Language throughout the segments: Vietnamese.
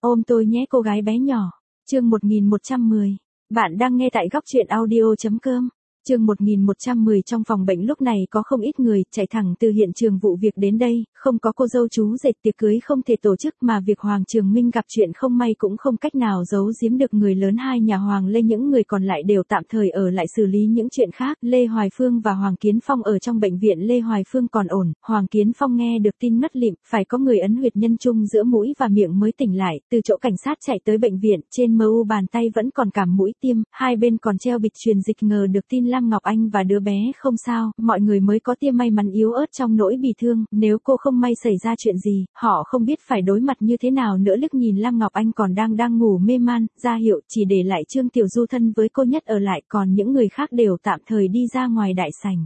Ôm tôi nhé cô gái bé nhỏ. Chương 1110. Bạn đang nghe tại góc truyện audio.com. Chương 1110. Trong phòng bệnh lúc này có không ít người, chạy thẳng từ hiện trường vụ việc đến đây, không có cô dâu chú rể, tiệc cưới không thể tổ chức, mà việc Hoàng Trường Minh gặp chuyện không may cũng không cách nào giấu giếm được người lớn hai nhà Hoàng Lê. Những người còn lại đều tạm thời ở lại xử lý những chuyện khác. Lê Hoài Phương và Hoàng Kiến Phong ở trong bệnh viện. Lê Hoài Phương còn ổn, Hoàng Kiến Phong nghe được tin ngất lịm, phải có người ấn huyệt nhân trung giữa mũi và miệng mới tỉnh lại. Từ chỗ cảnh sát chạy tới bệnh viện, trên mu bàn tay vẫn còn cảm mũi tiêm, hai bên còn treo bịch truyền dịch. Ngờ được tin Lam Ngọc Anh và đứa bé không sao, mọi người mới có tia may mắn yếu ớt trong nỗi bị thương. Nếu cô không may xảy ra chuyện gì, họ không biết phải đối mặt như thế nào nữa. Liếc nhìn Lam Ngọc Anh còn đang ngủ mê man, ra hiệu chỉ để lại Trương Tiểu Du thân với cô nhất ở lại, còn những người khác đều tạm thời đi ra ngoài đại sảnh.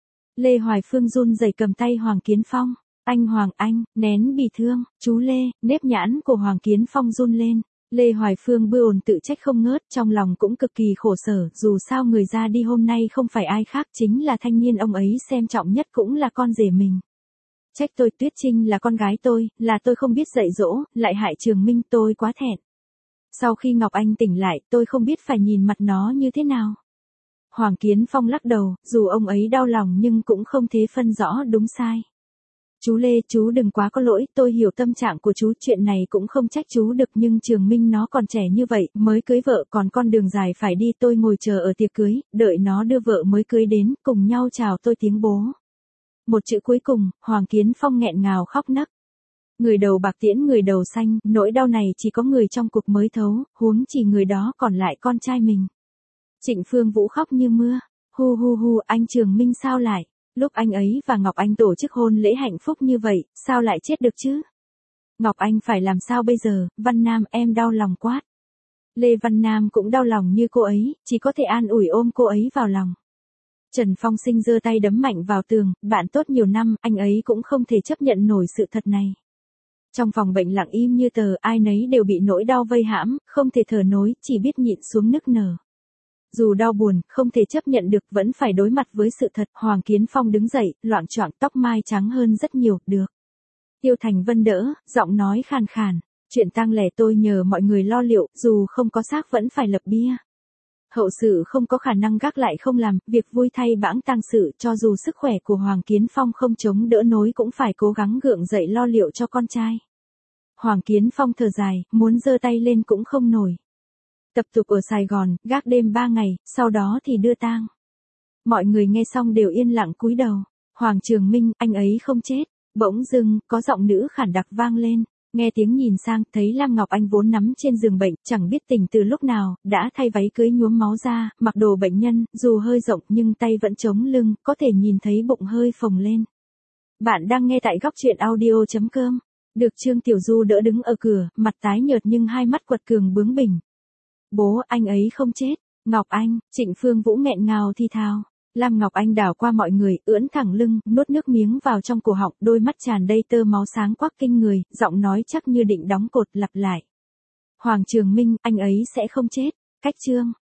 Lê Hoài Phương run rẩy cầm tay Hoàng Kiến Phong. Anh Hoàng, anh, nén bị thương. Chú Lê. Nếp nhãn của Hoàng Kiến Phong run lên. Lê Hoài Phương bư ồn tự trách không ngớt, trong lòng cũng cực kỳ khổ sở, dù sao người ra đi hôm nay không phải ai khác, chính là thanh niên ông ấy xem trọng nhất, cũng là con rể mình. Trách tôi, Tuyết Trinh là con gái tôi, là tôi không biết dạy dỗ, lại hại Trường Minh, tôi quá thẹn. Sau khi Ngọc Anh tỉnh lại, tôi không biết phải nhìn mặt nó như thế nào. Hoàng Kiến Phong lắc đầu, dù ông ấy đau lòng nhưng cũng không thể phân rõ đúng sai. Chú Lê, chú đừng quá có lỗi, tôi hiểu tâm trạng của chú, chuyện này cũng không trách chú được, nhưng Trường Minh nó còn trẻ như vậy, mới cưới vợ, còn con đường dài phải đi, tôi ngồi chờ ở tiệc cưới, đợi nó đưa vợ mới cưới đến, cùng nhau chào tôi tiếng bố. Một chữ cuối cùng, Hoàng Kiến Phong nghẹn ngào khóc nấc. Người đầu bạc tiễn người đầu xanh, nỗi đau này chỉ có người trong cuộc mới thấu, huống chỉ người đó còn lại con trai mình. Trịnh Phương Vũ khóc như mưa. Hu hu hu, anh Trường Minh sao lại? Lúc anh ấy và Ngọc Anh tổ chức hôn lễ hạnh phúc như vậy, sao lại chết được chứ? Ngọc Anh phải làm sao bây giờ? Văn Nam, em đau lòng quá. Lê Văn Nam cũng đau lòng như cô ấy, chỉ có thể an ủi ôm cô ấy vào lòng. Trần Phong Sinh giơ tay đấm mạnh vào tường, bạn tốt nhiều năm, anh ấy cũng không thể chấp nhận nổi sự thật này. Trong phòng bệnh lặng im như tờ, ai nấy đều bị nỗi đau vây hãm, không thể thở nổi, chỉ biết nhịn xuống nức nở. Dù đau buồn, không thể chấp nhận được, vẫn phải đối mặt với sự thật. Hoàng Kiến Phong đứng dậy, loạng choạng, tóc mai trắng hơn rất nhiều. Được. Tiêu Thành Vân đỡ, giọng nói khàn khàn. Chuyện tang lẻ tôi nhờ mọi người lo liệu, dù không có xác vẫn phải lập bia. Hậu sự không có khả năng gác lại không làm, việc vui thay bãng tang sự, cho dù sức khỏe của Hoàng Kiến Phong không chống đỡ nổi cũng phải cố gắng gượng dậy lo liệu cho con trai. Hoàng Kiến Phong thở dài, muốn giơ tay lên cũng không nổi. Tập tục ở Sài Gòn, gác đêm 3 ngày, sau đó thì đưa tang. Mọi người nghe xong đều yên lặng cúi đầu. Hoàng Trường Minh, anh ấy không chết. Bỗng dưng, có giọng nữ khản đặc vang lên. Nghe tiếng nhìn sang, thấy Lam Ngọc Anh vốn nằm trên giường bệnh, chẳng biết tỉnh từ lúc nào, đã thay váy cưới nhuốm máu ra, mặc đồ bệnh nhân, dù hơi rộng nhưng tay vẫn chống lưng, có thể nhìn thấy bụng hơi phồng lên. Bạn đang nghe tại góc truyện audio.com. Được Trương Tiểu Du đỡ đứng ở cửa, mặt tái nhợt nhưng hai mắt quật cường bướng bỉnh. Bố, anh ấy không chết. Ngọc Anh, Trịnh Phương Vũ nghẹn ngào thi thào. Lam Ngọc Anh đảo qua mọi người, ưỡn thẳng lưng, nuốt nước miếng vào trong cổ họng, đôi mắt tràn đầy tơ máu sáng quắc kinh người, giọng nói chắc như định đóng cột, lặp lại. Hoàng Trường Minh, anh ấy sẽ không chết. Cách chương.